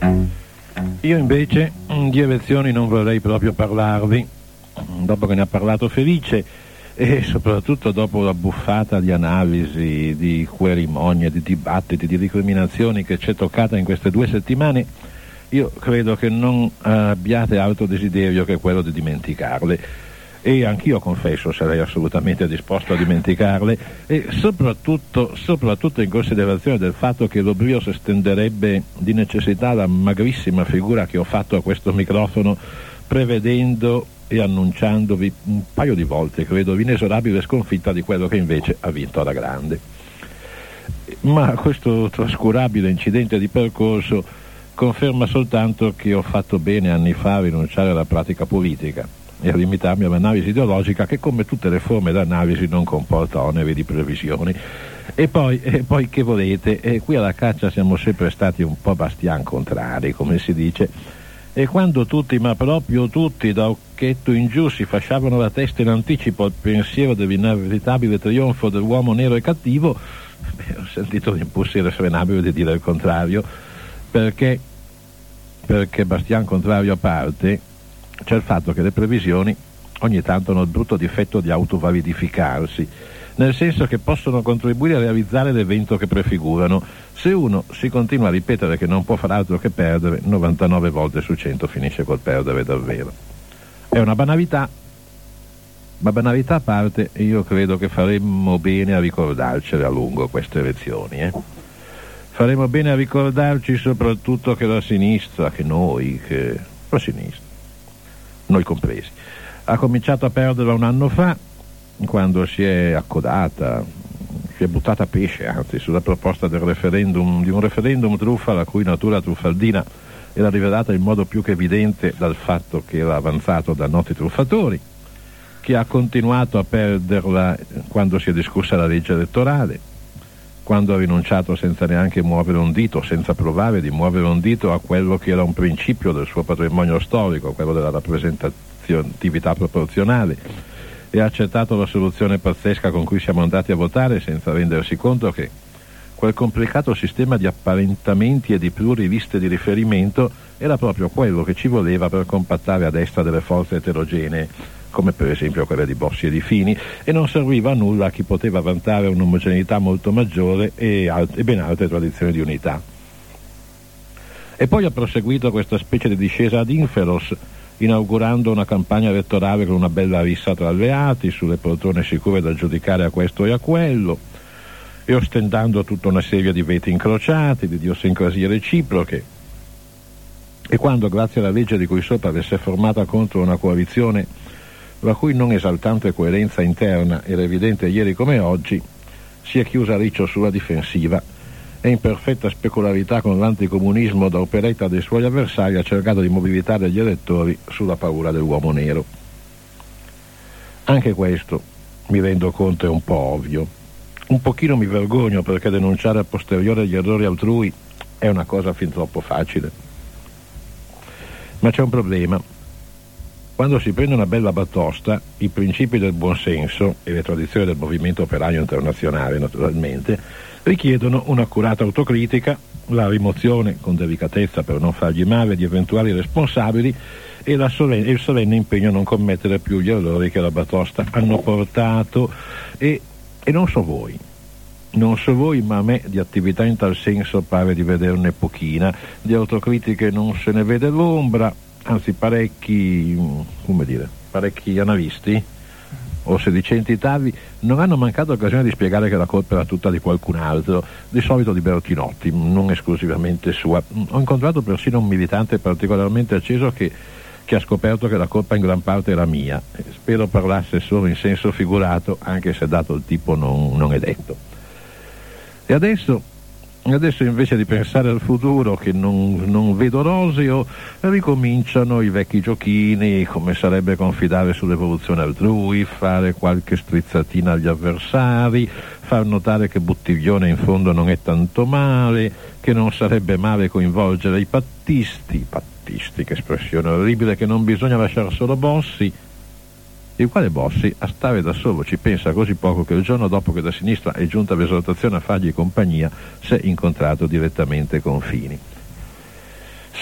Io invece di elezioni non vorrei proprio parlarvi, dopo che ne ha parlato Felice e soprattutto dopo la buffata di analisi, di querimonie, di dibattiti, di recriminazioni che ci è toccata in queste 2 settimane. Io credo che non abbiate altro desiderio che quello di dimenticarle, e anch'io confesso sarei assolutamente disposto a dimenticarle, e soprattutto in considerazione del fatto che l'oblio estenderebbe di necessità la magrissima figura che ho fatto a questo microfono, prevedendo e annunciandovi un paio di volte, credo, l'inesorabile sconfitta di quello che invece ha vinto alla grande. Ma questo trascurabile incidente di percorso conferma soltanto che ho fatto bene anni fa a rinunciare alla pratica politica e a limitarmi all'analisi ideologica, che come tutte le forme d'analisi non comporta oneri di previsioni. E poi che volete, qui alla caccia siamo sempre stati un po' bastian contrari, come si dice, e quando tutti, ma proprio tutti, da Occhetto in giù si fasciavano la testa in anticipo al pensiero dell'inevitabile trionfo dell'uomo nero e cattivo, ho sentito l'impulso irrefrenabile di dire il contrario, perché bastian contrario a parte, c'è il fatto che le previsioni ogni tanto hanno il brutto difetto di autovalidificarsi, nel senso che possono contribuire a realizzare l'evento che prefigurano. Se uno si continua a ripetere che non può far altro che perdere, 99 volte su 100 finisce col perdere davvero. È una banalità, ma banalità a parte, io credo che faremmo bene a ricordarcele a lungo queste elezioni, Faremo bene a ricordarci soprattutto che la sinistra, la sinistra, noi compresi, ha cominciato a perderla un anno fa, quando si è accodata, si è buttata a pesce, anzi, sulla proposta di un referendum truffa, la cui natura truffaldina era rivelata in modo più che evidente dal fatto che era avanzato da noti truffatori, che ha continuato a perderla quando si è discussa la legge elettorale, quando ha rinunciato senza neanche muovere un dito, senza provare di muovere un dito a quello che era un principio del suo patrimonio storico, quello della rappresentatività proporzionale, e ha accettato la soluzione pazzesca con cui siamo andati a votare, senza rendersi conto che quel complicato sistema di apparentamenti e di pluriliste di riferimento era proprio quello che ci voleva per compattare a destra delle forze eterogenee, come per esempio quelle di Bossi e di Fini, e non serviva a nulla a chi poteva vantare un'omogeneità molto maggiore e ben altre tradizioni di unità. E poi ha proseguito questa specie di discesa ad inferos, inaugurando una campagna elettorale con una bella rissa tra alleati sulle poltrone sicure da giudicare a questo e a quello, e ostentando tutta una serie di veti incrociati, di idiosincrasie reciproche. E quando, grazie alla legge di cui sopra, avesse formata contro una coalizione la cui non esaltante coerenza interna era evidente ieri come oggi, si è chiusa a riccio sulla difensiva e in perfetta specularità con l'anticomunismo da operetta dei suoi avversari ha cercato di mobilitare gli elettori sulla paura dell'uomo nero. Anche questo, mi rendo conto, è un po' ovvio. Un pochino mi vergogno, perché denunciare a posteriore gli errori altrui è una cosa fin troppo facile. Ma c'è un problema. Quando si prende una bella batosta, i principi del buonsenso e le tradizioni del movimento operaio internazionale, naturalmente, richiedono un'accurata autocritica, la rimozione, con delicatezza per non fargli male, di eventuali responsabili e il solenne impegno a non commettere più gli errori che la batosta hanno portato. E non so voi, ma a me di attività in tal senso pare di vederne pochina, di autocritiche non se ne vede l'ombra, anzi parecchi analisti o sedicenti tavi non hanno mancato occasione di spiegare che la colpa era tutta di qualcun altro, di solito di Bertinotti, non esclusivamente sua. Ho incontrato persino un militante particolarmente acceso che ha scoperto che la colpa in gran parte era mia. Spero parlasse solo in senso figurato, anche se dato il tipo non è detto. E adesso invece di pensare al futuro, che non vedo roseo, ricominciano i vecchi giochini, come sarebbe confidare sull'evoluzione altrui, fare qualche strizzatina agli avversari, far notare che Buttiglione in fondo non è tanto male, che non sarebbe male coinvolgere i pattisti, che espressione orribile, che non bisogna lasciare solo Bossi, il quale Bossi a stare da solo ci pensa così poco che il giorno dopo che da sinistra è giunta l'esortazione a fargli compagnia si è incontrato direttamente con Fini.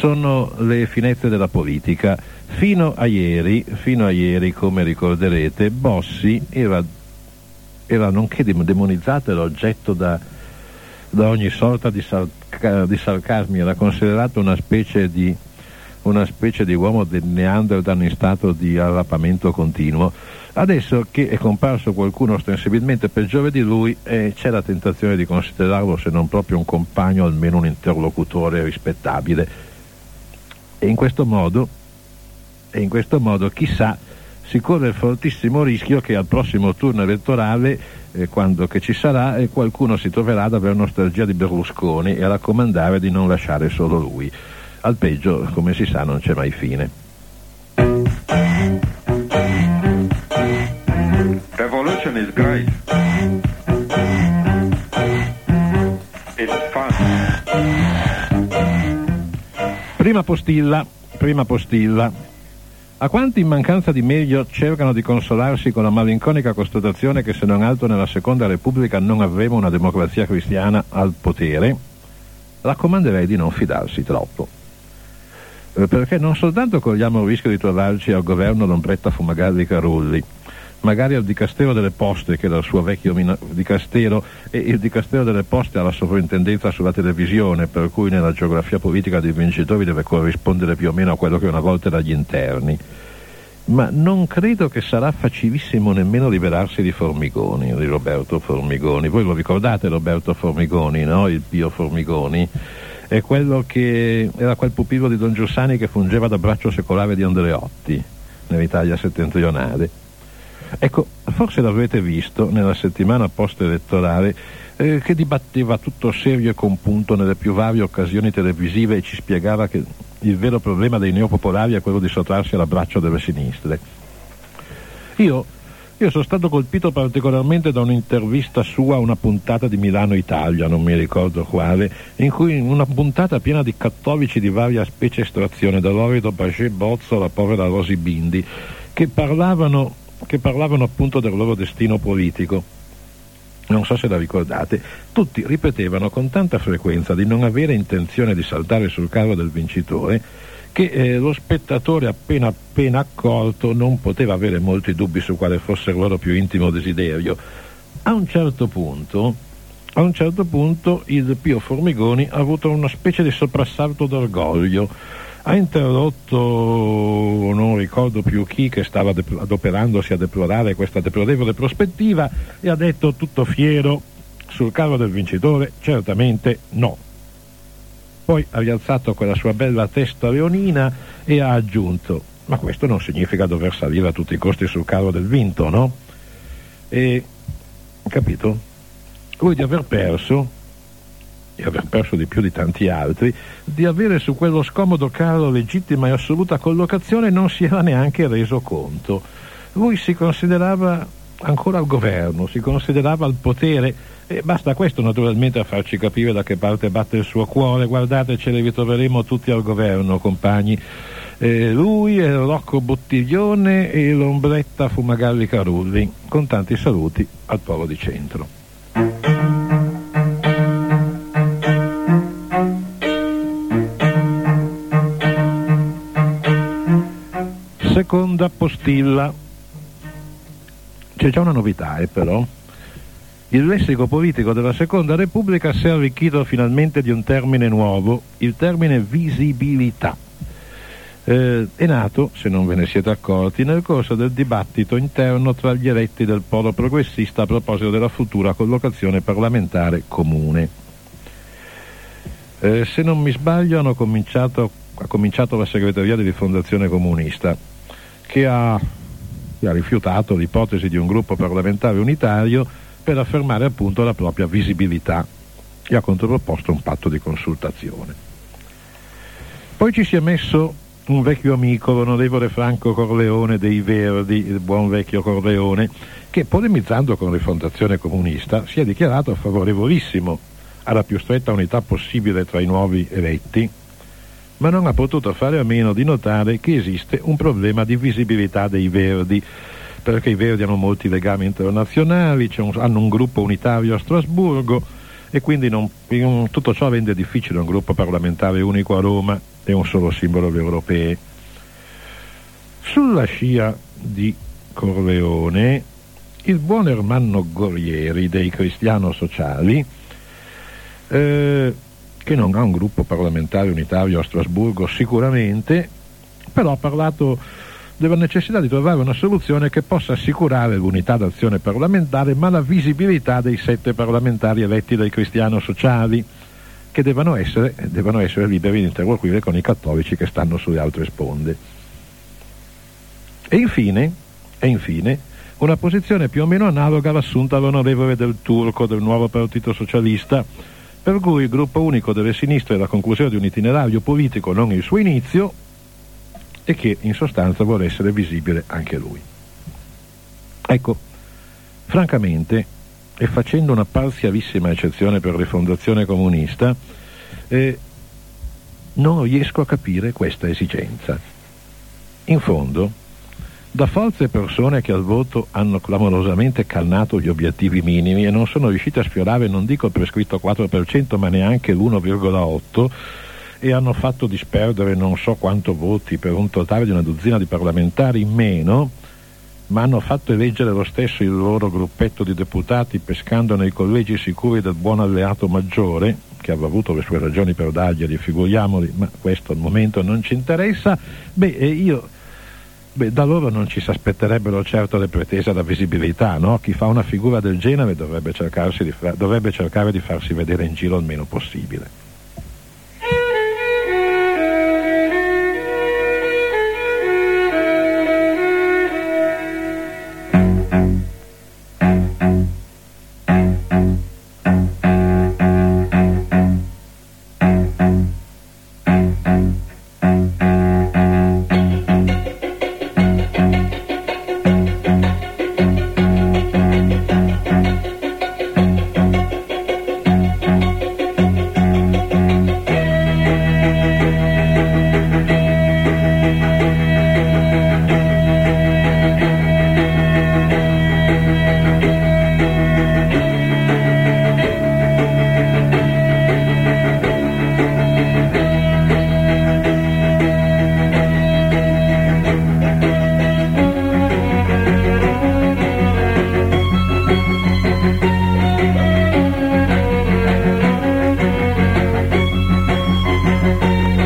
sono le finezze della politica. Fino a ieri, come ricorderete, Bossi era nonché demonizzato, era oggetto da ogni sorta di sarcasmi, era considerato una specie di uomo del Neanderthal in stato di arrapamento continuo. Adesso che è comparso qualcuno ostensibilmente peggiore di lui, c'è la tentazione di considerarlo, se non proprio un compagno, almeno un interlocutore rispettabile. E in questo modo, chissà, si corre il fortissimo rischio che al prossimo turno elettorale, quando che ci sarà, qualcuno si troverà ad avere nostalgia di Berlusconi e a raccomandare di non lasciare solo lui. Al peggio, come si sa, non c'è mai fine. Revolution is great. It's fun. Prima postilla. A quanti in mancanza di meglio cercano di consolarsi con la malinconica constatazione che se non altro nella Seconda Repubblica non avremo una democrazia cristiana al potere, raccomanderei di non fidarsi troppo. Perché non soltanto corriamo il rischio di trovarci al governo l'ombretta Fumagalli Carulli, magari al Dicastero delle Poste, che era il suo vecchio Dicastero, e il Dicastero delle Poste ha la sovrintendenza sulla televisione, per cui nella geografia politica dei vincitori deve corrispondere più o meno a quello che una volta era gli interni. Ma non credo che sarà facilissimo nemmeno liberarsi di Formigoni, di Roberto Formigoni. Voi lo ricordate Roberto Formigoni, no? Il Pio Formigoni? È quello che era quel pupillo di Don Giussani che fungeva da braccio secolare di Andreotti nell'Italia settentrionale. Ecco, forse l'avrete visto nella settimana post-elettorale che dibatteva tutto serio e compunto nelle più varie occasioni televisive e ci spiegava che il vero problema dei neopopolari è quello di sottrarsi all'abbraccio delle sinistre. Io sono stato colpito particolarmente da un'intervista sua a una puntata di Milano Italia, non mi ricordo quale, in cui una puntata piena di cattolici di varia specie estrazione, da Lorido Bagé Bozzo alla povera Rosy Bindi, che parlavano appunto del loro destino politico. Non so se la ricordate. Tutti ripetevano con tanta frequenza di non avere intenzione di saltare sul carro del vincitore, che lo spettatore appena accolto non poteva avere molti dubbi su quale fosse il loro più intimo desiderio. A un certo punto il Pio Formigoni ha avuto una specie di soprassalto d'orgoglio. Ha interrotto, non ricordo più chi, che stava adoperandosi a deplorare questa deplorevole prospettiva, e ha detto tutto fiero: sul carro del vincitore certamente no. Poi ha rialzato quella sua bella testa leonina e ha aggiunto: ma questo non significa dover salire a tutti i costi sul carro del vinto, no? E, capito? Lui di aver perso di più di tanti altri, di avere su quello scomodo carro legittima e assoluta collocazione, non si era neanche reso conto. Lui si considerava ancora al governo, si considerava al potere, e basta questo naturalmente a farci capire da che parte batte il suo cuore. Guardate, ce li ritroveremo tutti al governo, compagni. Lui e Rocco Bottiglione e l'ombretta Fumagalli Carulli, con tanti saluti al Polo di Centro. Seconda postilla. C'è già una novità, però. Il lessico politico della Seconda Repubblica si è arricchito finalmente di un termine nuovo, il termine visibilità. È nato, se non ve ne siete accorti, nel corso del dibattito interno tra gli eletti del polo progressista a proposito della futura collocazione parlamentare comune. Se non mi sbaglio ha cominciato la segreteria di Rifondazione Comunista, che ha rifiutato l'ipotesi di un gruppo parlamentare unitario per affermare appunto la propria visibilità e ha controproposto un patto di consultazione. Poi ci si è messo un vecchio amico, l'onorevole Franco Corleone dei Verdi, il buon vecchio Corleone, che polemizzando con Rifondazione Comunista si è dichiarato favorevolissimo alla più stretta unità possibile tra i nuovi eletti, ma non ha potuto fare a meno di notare che esiste un problema di visibilità dei Verdi, perché i Verdi hanno molti legami internazionali, hanno un gruppo unitario a Strasburgo, e quindi tutto ciò rende difficile un gruppo parlamentare unico a Roma. e un solo simbolo europeo. Sulla scia di Corleone, il buon Ermanno Gorieri dei Cristiano Sociali, che non ha un gruppo parlamentare unitario a Strasburgo sicuramente, però ha parlato della necessità di trovare una soluzione che possa assicurare l'unità d'azione parlamentare ma la visibilità dei 7 parlamentari eletti dai Cristiano Sociali, che devono essere liberi di interloquire con i cattolici che stanno sulle altre sponde. E infine una posizione più o meno analoga all'assunta all'onorevole Del Turco del nuovo Partito Socialista, per cui il gruppo unico delle sinistre è la conclusione di un itinerario politico, non il suo inizio, e che in sostanza vuole essere visibile anche lui. Ecco, francamente, e facendo una parzialissima eccezione per Rifondazione Comunista, non riesco a capire questa esigenza. In fondo, da forze e persone che al voto hanno clamorosamente calnato gli obiettivi minimi e non sono riuscite a sfiorare, non dico il prescritto 4%, ma neanche l'1,8%, e hanno fatto disperdere non so quanto voti per un totale di una dozzina di parlamentari in meno, ma hanno fatto eleggere lo stesso il loro gruppetto di deputati pescando nei collegi sicuri del buon alleato Maggiore, che aveva avuto le sue ragioni per darglieli, figuriamoli, ma questo al momento non ci interessa. Da loro non ci si aspetterebbero certo le pretese alla visibilità, no? Chi fa una figura del genere dovrebbe cercare di farsi vedere in giro il meno possibile.